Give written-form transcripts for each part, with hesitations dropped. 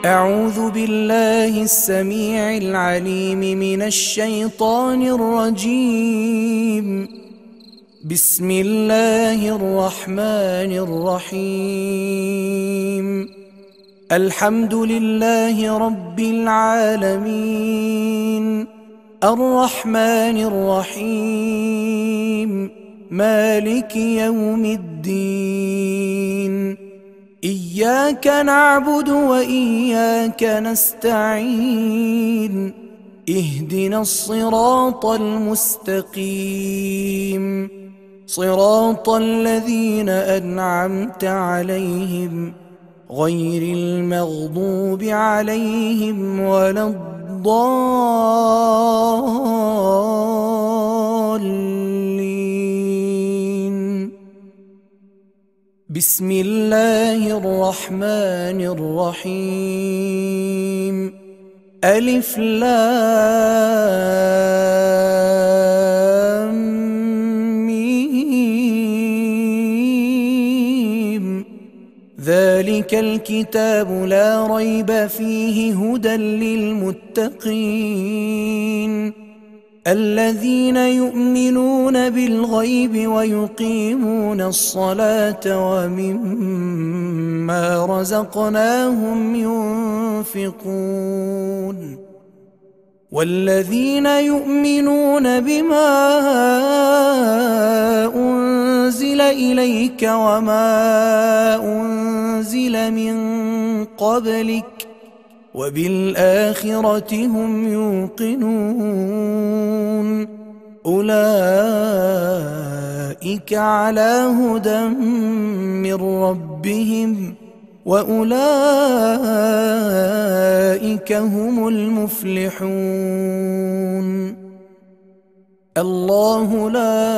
أعوذ بالله السميع العليم من الشيطان الرجيم. بسم الله الرحمن الرحيم. الحمد لله رب العالمين، الرحمن الرحيم، مالك يوم الدين. إياك نعبد وإياك نستعين، اهدنا الصراط المستقيم، صراط الذين أنعمت عليهم غير المغضوب عليهم ولا الضالين. بسم الله الرحمن الرحيم. ألف لام ميم. ذلك الكتاب لا ريب فيه هدى للمتقين الذين يؤمنون بالغيب ويقيمون الصلاة ومما رزقناهم ينفقون والذين يؤمنون بما أنزل إليك وما أنزل من قبلك وبالآخرة هم يوقنون أولئك على هدى من ربهم وأولئك هم المفلحون. الله لا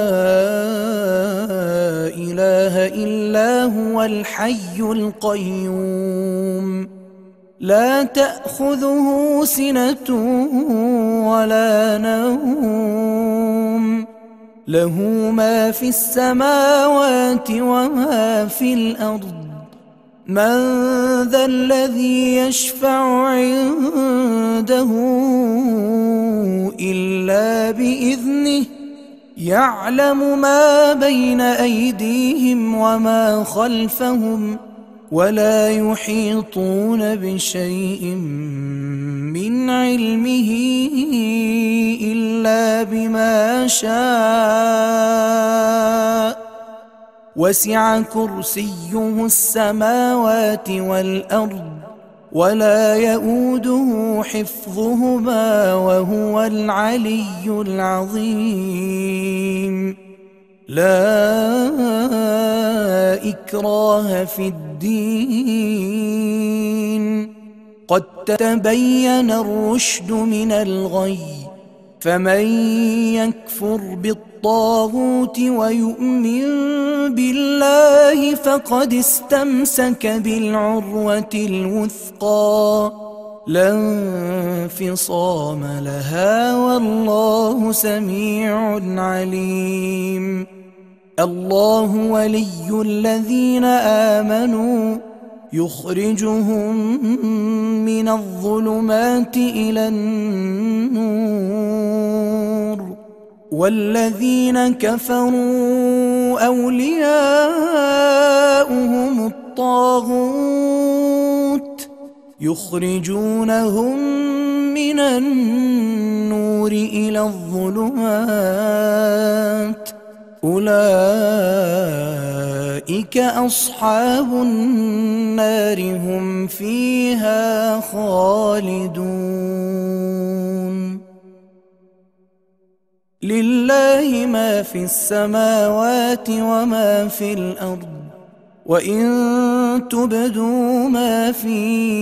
إله إلا هو الحي القيوم لا تأخذه سنة ولا نوم، له ما في السماوات وما في الأرض. من ذا الذي يشفع عنده إلا بإذنه، يعلم ما بين أيديهم وما خلفهم ولا يحيطون بشيء من علمه إلا بما شاء. وسع كرسيه السماوات والأرض ولا يؤوده حفظهما وهو العلي العظيم. لا إكراه في الدين، قد تبين الرشد من الغي، فمن يكفر بالطاغوت ويؤمن بالله فقد استمسك بالعروة الوثقى لا انفصام لها والله سميع عليم. الله ولي الذين آمنوا يخرجهم من الظلمات إلى النور، والذين كفروا أولياؤهم الطاغوت يخرجونهم من النور إلى الظلمات، أولئك أصحاب النار هم فيها خالدون. لله ما في السماوات وما في الأرض، وإن تبدوا ما في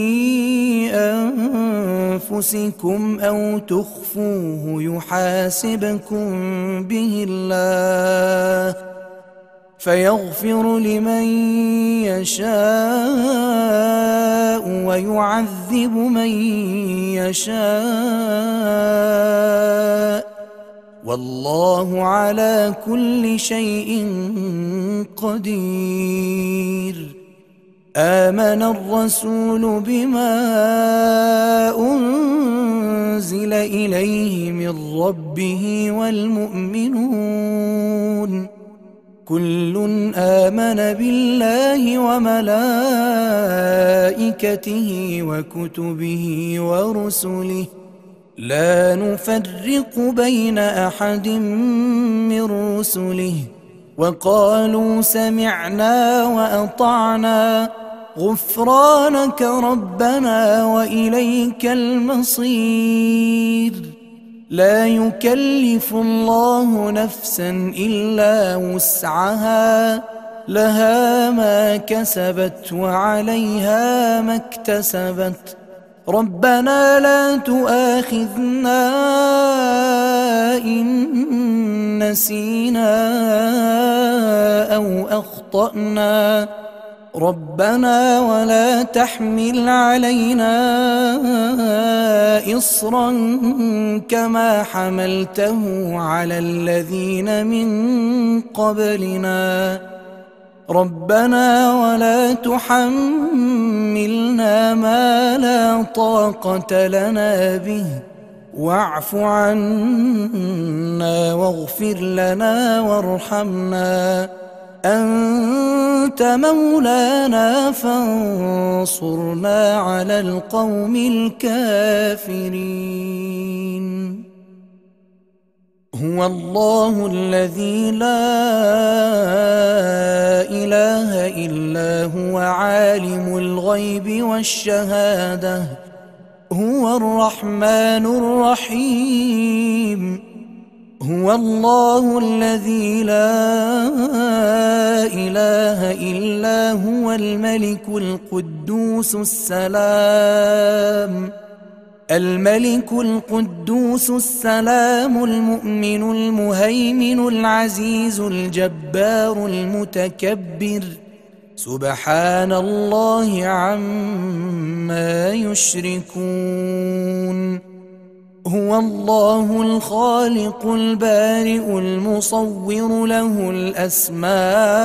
أنفسكم أو تخفوه يحاسبكم به الله فيغفر لمن يشاء ويعذب من يشاء والله على كل شيء قدير. آمن الرسول بما أنزل إليه من ربه والمؤمنون كل آمن بالله وملائكته وكتبه ورسله لا نفرق بين أحد من رسله وقالوا سمعنا وأطعنا غفرانك ربنا وإليك المصير لا يكلف الله نفسا إلا وسعها لها ما كسبت وعليها ما اكتسبت ربنا لا تؤاخذنا إن نسينا أو أخطأنا ربنا ولا تحمل علينا إصرا كما حملته على الذين من قبلنا ربنا ولا تحملنا ما لا طاقة لنا به واعف عنا واغفر لنا وارحمنا أنت مولانا فانصرنا على القوم الكافرين هو الله الذي لا إله إلا هو عالم الغيب والشهادة هو الرحمن الرحيم هو الله الذي لا إله إلا هو الملك القدوس الملك القدوس السلام المؤمن المهيمن العزيز الجبار المتكبر سبحان الله عما يشركون هو الله الخالق البارئ المصور له الأسماء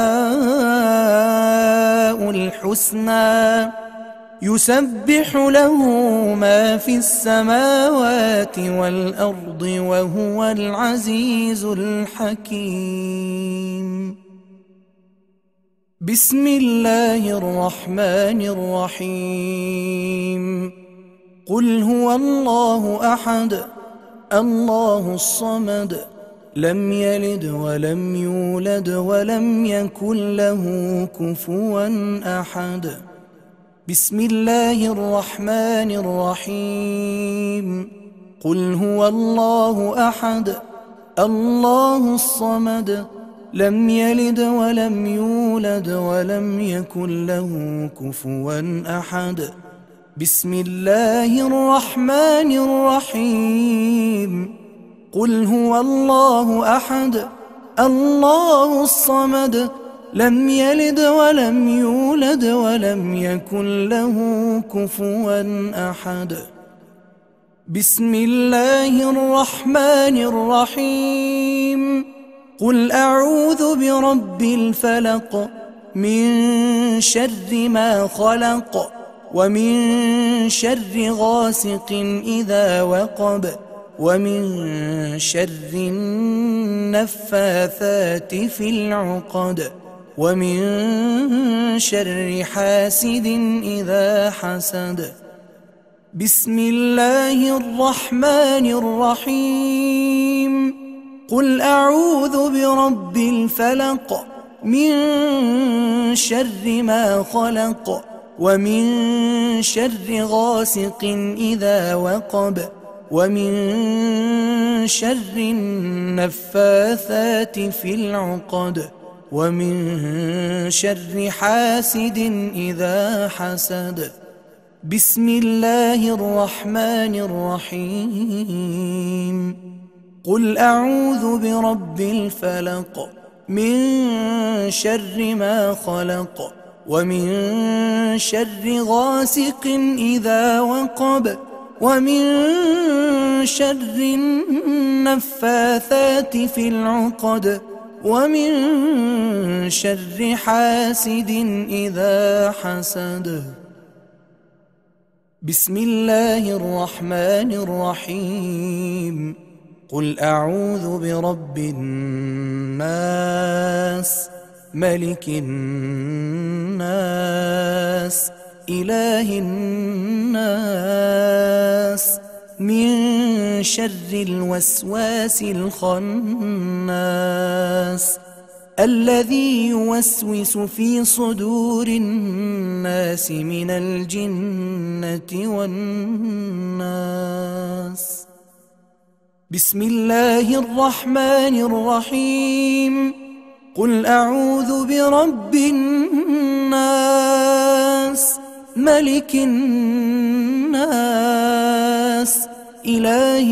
الحسنى يسبح له ما في السماوات والأرض وهو العزيز الحكيم بسم الله الرحمن الرحيم قل هو الله أحد الله الصمد لم يلد ولم يولد ولم يكن له كفوا أحد بسم الله الرحمن الرحيم قل هو الله أحد الله الصمد لم يلد ولم يولد ولم يكن له كفوا أحد بسم الله الرحمن الرحيم قل هو الله أحد الله الصمد لم يلد ولم يولد ولم يكن له كفوا أحد بسم الله الرحمن الرحيم قل أعوذ برب الفلق من شر ما خلق ومن شر غاسق إذا وقب ومن شر النفاثات في العقد ومن شر حاسد إذا حسد بسم الله الرحمن الرحيم قل أعوذ برب الفلق من شر ما خلق ومن شر غاسق إذا وقب ومن شر النفاثات في العقد ومن شر حاسد إذا حسد بسم الله الرحمن الرحيم قل أعوذ برب الفلق من شر ما خلق ومن شر غاسق إذا وقب ومن شر النفاثات في العقد ومن شر حاسد إذا حسد. بسم الله الرحمن الرحيم. قل أعوذ برب الناس ملك الناس إله الناس من شر الوسواس الخناس الذي يوسوس في صدور الناس من الجنة والناس. بسم الله الرحمن الرحيم. قل أعوذ برب الناس ملك الناس إله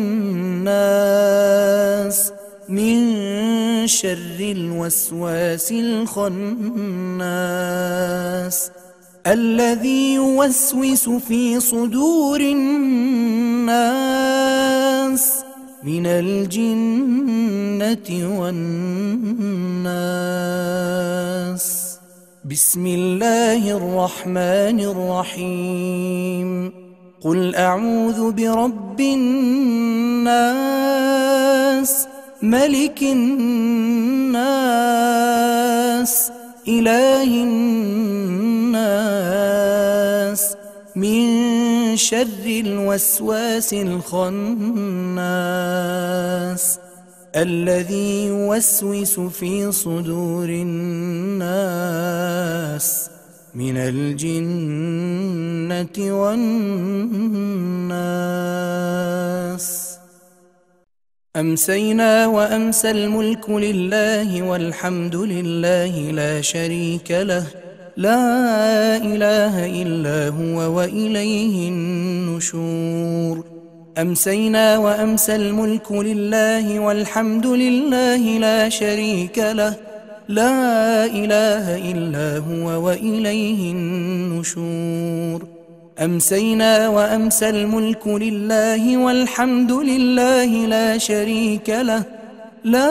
الناس من شر الوسواس الخناس الذي يوسوس في صدور الناس من الجنة والناس. بسم الله الرحمن الرحيم. قل أعوذ برب الناس ملك الناس إله الناس من شر الوسواس الخناس الذي يوسوس في صدور الناس من الجنة والناس. أمسينا وأمسى الملك لله والحمد لله لا شريك له لا إله إلا هو وإليه النشور. أمسينا وأمسى الملك لله والحمد لله لا شريك له لا إله إلا هو وإليه النشور. أمسينا وأمسى الملك لله والحمد لله لا شريك له لا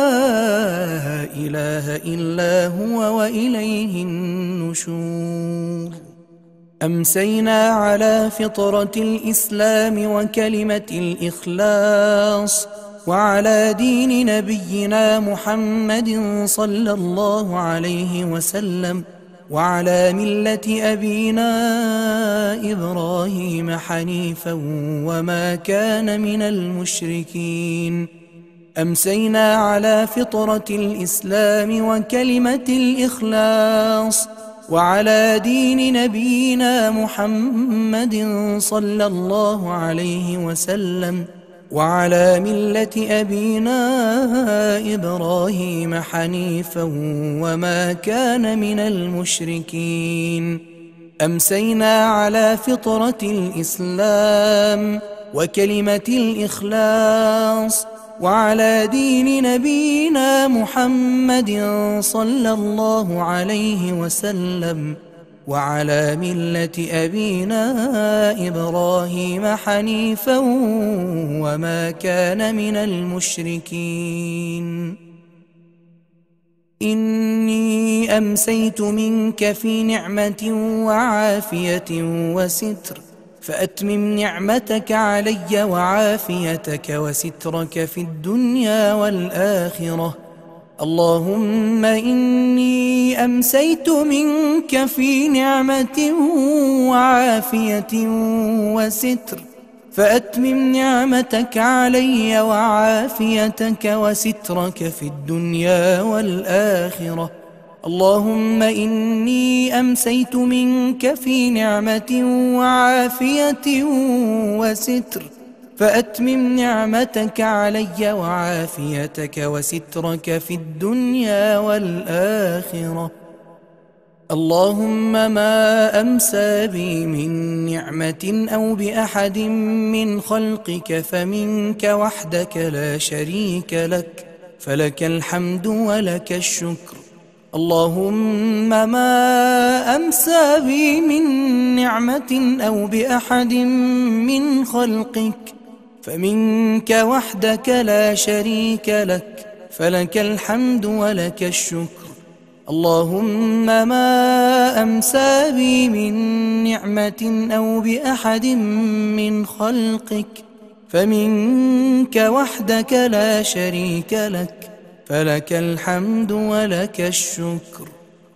إله إلا هو وإليه النشور. أمسينا على فطرة الإسلام وكلمة الإخلاص وعلى دين نبينا محمد صلى الله عليه وسلم وعلى ملة أبينا إبراهيم حنيفا وما كان من المشركين. أمسينا على فطرة الإسلام وكلمة الإخلاص وعلى دين نبينا محمد صلى الله عليه وسلم وعلى ملة أبينا إبراهيم حنيفا وما كان من المشركين. أمسينا على فطرة الإسلام وكلمة الإخلاص وعلى دين نبينا محمد صلى الله عليه وسلم وعلى ملة أبينا إبراهيم حنيفا وما كان من المشركين. إني أمسيت منك في نعمة وعافية وستر فأتمم نعمتك علي وعافيتك وسترك في الدنيا والآخرة. اللهم إني أمسيت منك في نعمة وعافية وستر فأتمم نعمتك علي وعافيتك وسترك في الدنيا والآخرة. اللهم إني أمسيت منك في نعمة وعافية وستر فأتمم نعمتك علي وعافيتك وسترك في الدنيا والآخرة. اللهم ما أمسى بي من نعمة أو بأحد من خلقك فمنك وحدك لا شريك لك فلك الحمد ولك الشكر. اللهم ما أمسى بي من نعمة أو بأحد من خلقك فمنك وحدك لا شريك لك فلك الحمد ولك الشكر. اللهم ما أمسى بي من نعمة أو بأحد من خلقك فمنك وحدك لا شريك لك، فلك الحمد ولك الشكر.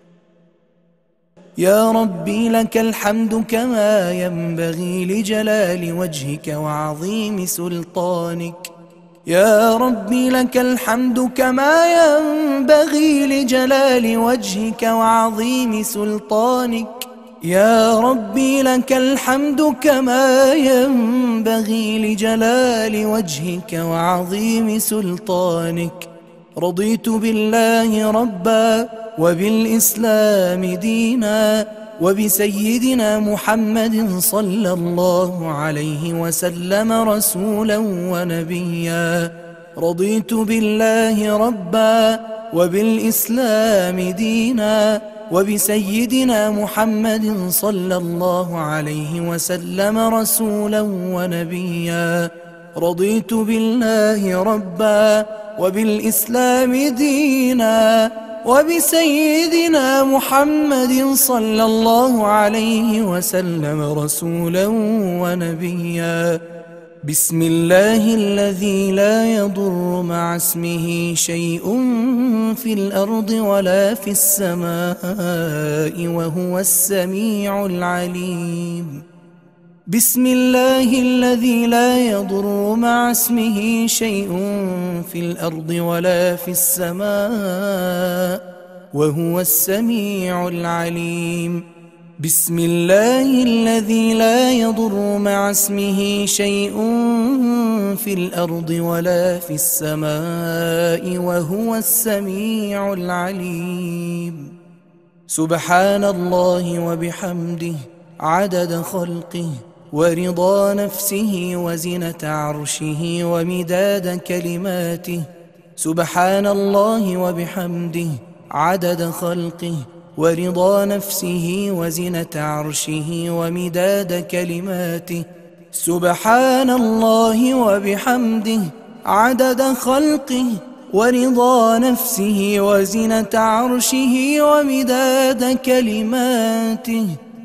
يا ربي لك الحمد كما ينبغي لجلال وجهك وعظيم سلطانك. يا ربي لك الحمد كما ينبغي لجلال وجهك وعظيم سلطانك. يا ربي لك الحمد كما ينبغي لجلال وجهك وعظيم سلطانك. رضيت بالله ربا وبالإسلام دينا وبسيدنا محمد صلى الله عليه وسلم رسولا ونبيا. رضيت بالله ربا وبالإسلام دينا وبسيدنا محمد صلى الله عليه وسلم رسولا ونبيا. رضيت بالله ربا وبالإسلام دينا وبسيدنا محمد صلى الله عليه وسلم رسولا ونبيا. بسم الله الذي لا يضر مع اسمه شيء في الأرض ولا في السماء وهو السميع العليم. بسم الله الذي لا يضر مع اسمه شيء في الأرض ولا في السماء وهو السميع العليم. بسم الله الذي لا يضر مع اسمه شيء في الأرض ولا في السماء وهو السميع العليم. سبحان الله وبحمده عدد خلقه ورضا نفسه وزنة عرشه ومداد كلماته. سبحان الله وبحمده عدد خلقه ورضا نفسه وزنة عرشه ومداد كلماته. سبحان الله وبحمده عدد خلقه ورضا نفسه وزنة عرشه ومداد كلماته.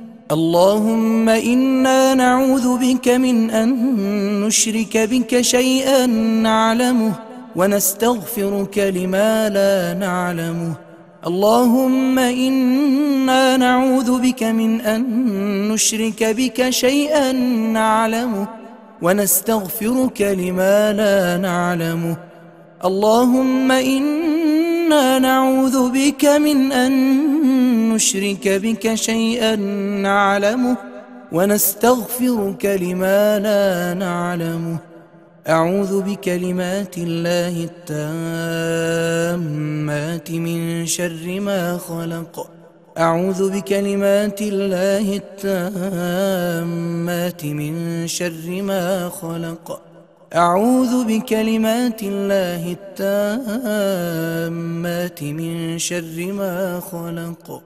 اللهم إنا نعوذ بك من أن نشرك بك شيئا نعلمه ونستغفرك لما لا نعلمه. اللهم إنا نعوذ بك من أن نشرك بك شيئا نعلمه ونستغفرك لما لا نعلمه. اللهم إنا نعوذ بك من أن نشرك بك شيئا نعلمه ونستغفرك لما لا نعلمه. أعوذ بكلمات الله التامات من شر ما خلق. أعوذ بكلمات الله التامات من شر ما خلق. أعوذ بكلمات الله التامات من شر ما خلق.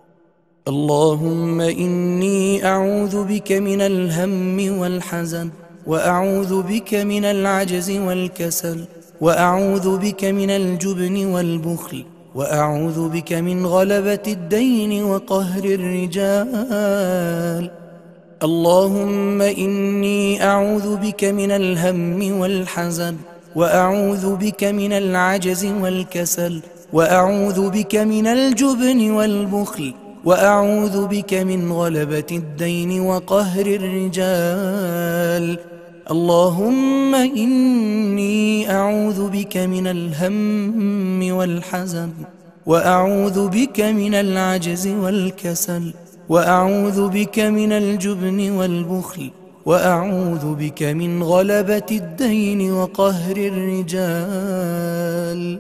اللهم إني أعوذ بك من الهم والحزن وأعوذ بك من العجز والكسل وأعوذ بك من الجبن والبخل وأعوذ بك من غلبة الدين وقهر الرجال. اللهم إني أعوذ بك من الهم والحزن وأعوذ بك من العجز والكسل وأعوذ بك من الجبن والبخل وأعوذ بك من غلبة الدين وقهر الرجال. اللهم إني أعوذ بك من الهم والحزن وأعوذ بك من العجز والكسل وأعوذ بك من الجبن والبخل وأعوذ بك من غلبة الدين وقهر الرجال.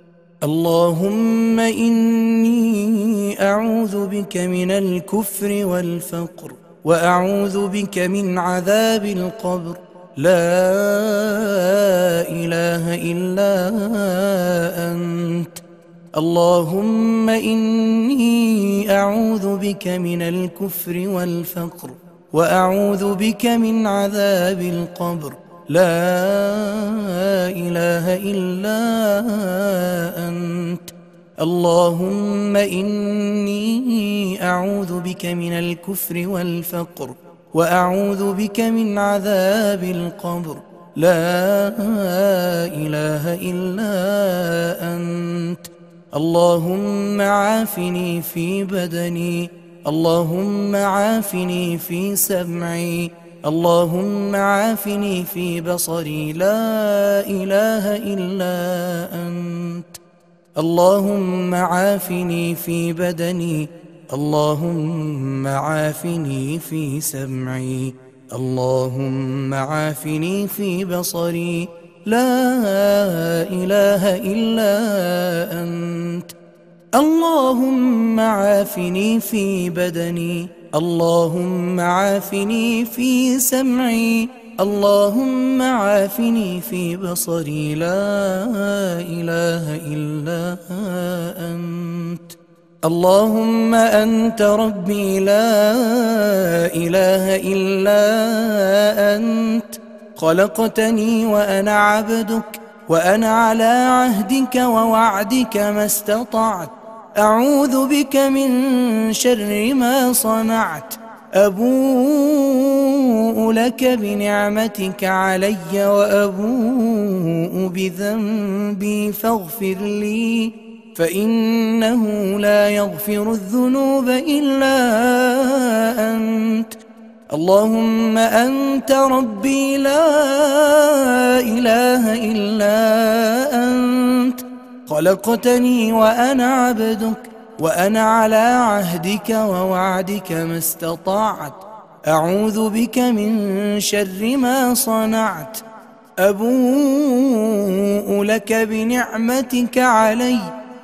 اللهم إني أعوذ بك من الكفر والفقر وأعوذ بك من عذاب القبر. لا إله إلا أنت. اللهم إني أعوذ بك من الكفر والفقر وأعوذ بك من عذاب القبر. لا إله إلا اللهم إني أعوذ بك من الكفر والفقر، وأعوذ بك من عذاب القبر. لا إله إلا أنت. اللهم عافني في بدني، اللهم عافني في سمعي، اللهم عافني في بصري. لا إله إلا أنت. اللهم عافني في بدني، اللهم عافني في سمعي، اللهم عافني في بصري. لا إله إلا أنت. اللهم عافني في بدني، اللهم عافني في سمعي، اللهم عافني في بصري. لا إله إلا أنت. اللهم أنت ربي لا إله إلا أنت. خلقتني وأنا عبدك، وأنا على عهدك ووعدك ما استطعت. أعوذ بك من شر ما صنعت. أبوء لك بنعمتك علي وأبوء بذنبي فاغفر لي، فإنه لا يغفر الذنوب إلا أنت. اللهم أنت ربي لا إله إلا أنت. خلقتني وأنا عبدك، وأنا على عهدك ووعدك ما استطعت. أعوذ بك من شر ما صنعت. أبوء لك بنعمتك علي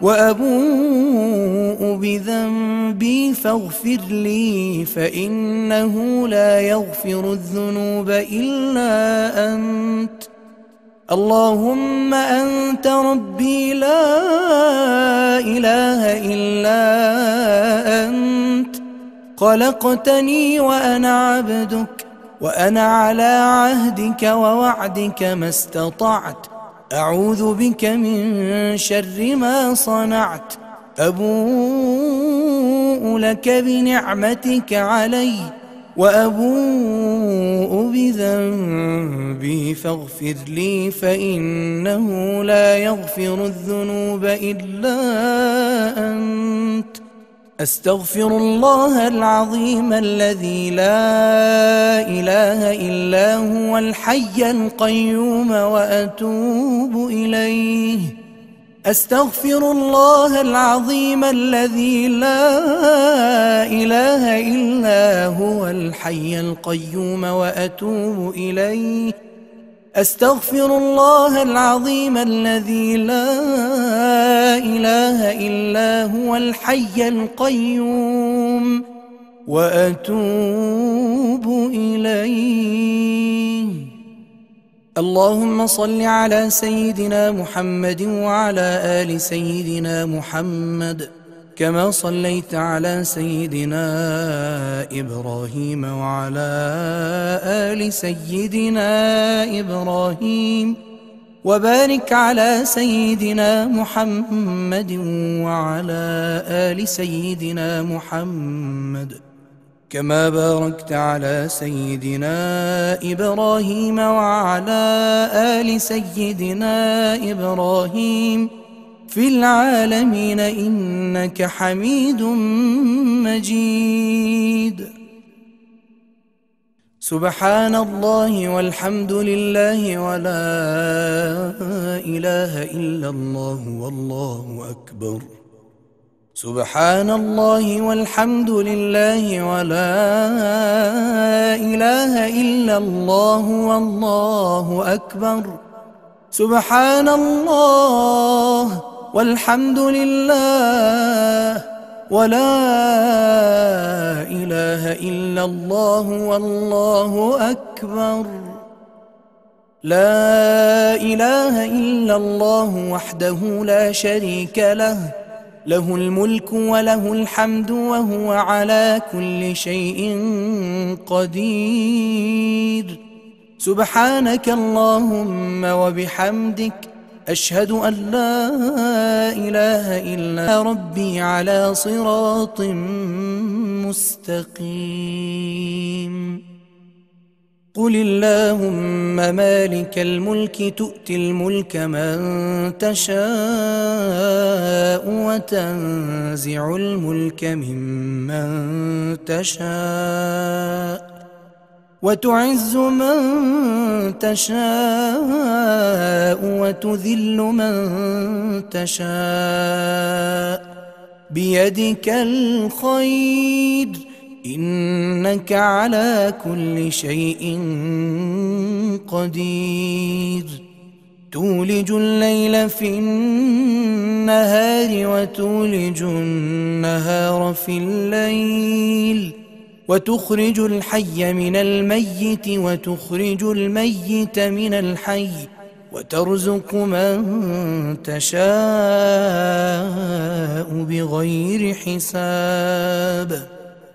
وأبوء بذنبي فاغفر لي، فإنه لا يغفر الذنوب إلا أنت. اللهم أنت ربي لا إله إلا أنت. خلقتني وأنا عبدك، وأنا على عهدك ووعدك ما استطعت. أعوذ بك من شر ما صنعت. أبوء لك بنعمتك علي وأبوء بذنبي فاغفر لي، فإنه لا يغفر الذنوب إلا أنت. أستغفر الله العظيم الذي لا إله إلا هو الحي القيوم وأتوب إليه. أستغفر الله العظيم الذي لا إله إلا هو الحي القيوم وأتوب إليه. أستغفر الله العظيم الذي لا إله إلا هو الحي القيوم وأتوب إليه. اللهم صل على سيدنا محمد وعلى آل سيدنا محمد، كما صليت على سيدنا إبراهيم وعلى آل سيدنا إبراهيم، وبارك على سيدنا محمد وعلى آل سيدنا محمد، كما باركت على سيدنا إبراهيم وعلى آل سيدنا إبراهيم في العالمين إنك حميد مجيد. سبحان الله والحمد لله ولا إله إلا الله والله أكبر. سبحان الله والحمد لله ولا إله إلا الله والله أكبر. سبحان الله والحمد لله ولا إله إلا الله والله أكبر. لا إله إلا الله وحده لا شريك له، له الملك وله الحمد وهو على كل شيء قدير. سبحانك اللهم وبحمدك أشهد أن لا إله إلا ربي على صراط مستقيم. قل اللهم مالك الملك تؤتي الملك من تشاء وتنزع الملك ممن تشاء وتعز من تشاء وتذل من تشاء بيدك الخير إنك على كل شيء قدير. تولج الليل في النهار وتولج النهار في الليل وتخرج الحي من الميت وتخرج الميت من الحي وترزق من تشاء بغير حساب.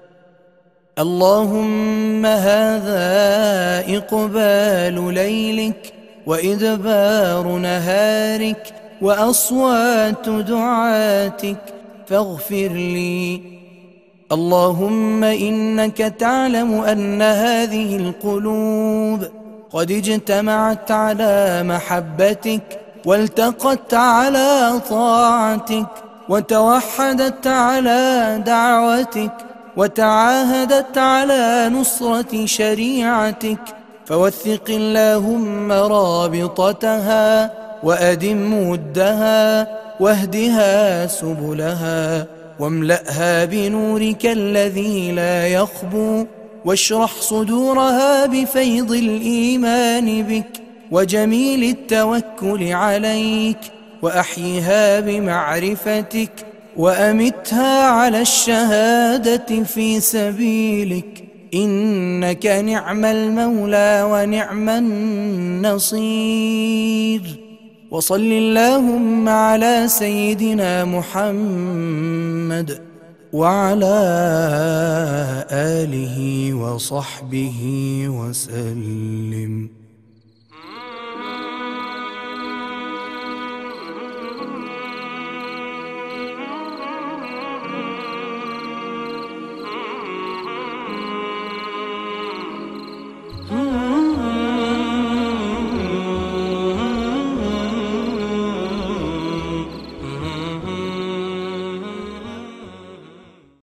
اللهم هذا إقبال ليلك وإدبار نهارك وأصوات دعاتك فاغفر لي. اللهم إنك تعلم أن هذه القلوب قد اجتمعت على محبتك والتقت على طاعتك وتوحدت على دعوتك وتعاهدت على نصرة شريعتك، فوثق اللهم رابطتها وأدم ودها واهدها سبلها واملأها بنورك الذي لا يخبو، واشرح صدورها بفيض الإيمان بك وجميل التوكل عليك، وأحيها بمعرفتك وأمتها على الشهادة في سبيلك، إنك نعم المولى ونعم النصير. وصل اللهم على سيدنا محمد وعلى آله وصحبه وسلم.